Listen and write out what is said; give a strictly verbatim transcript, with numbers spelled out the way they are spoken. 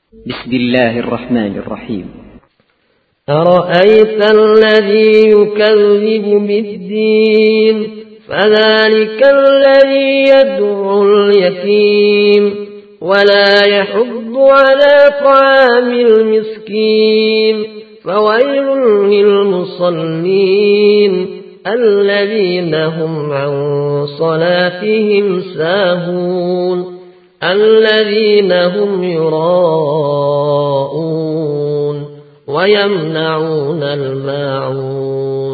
بسم الله الرحمن الرحيم. أرأيت الذي يكذب بالدين فذلك الذي يدعو اليتيم ولا يحض على طعام المسكين فويل للمصلين الذين هم عن صلاتهم ساهون الذين هم يراءون ويمنعون الماعون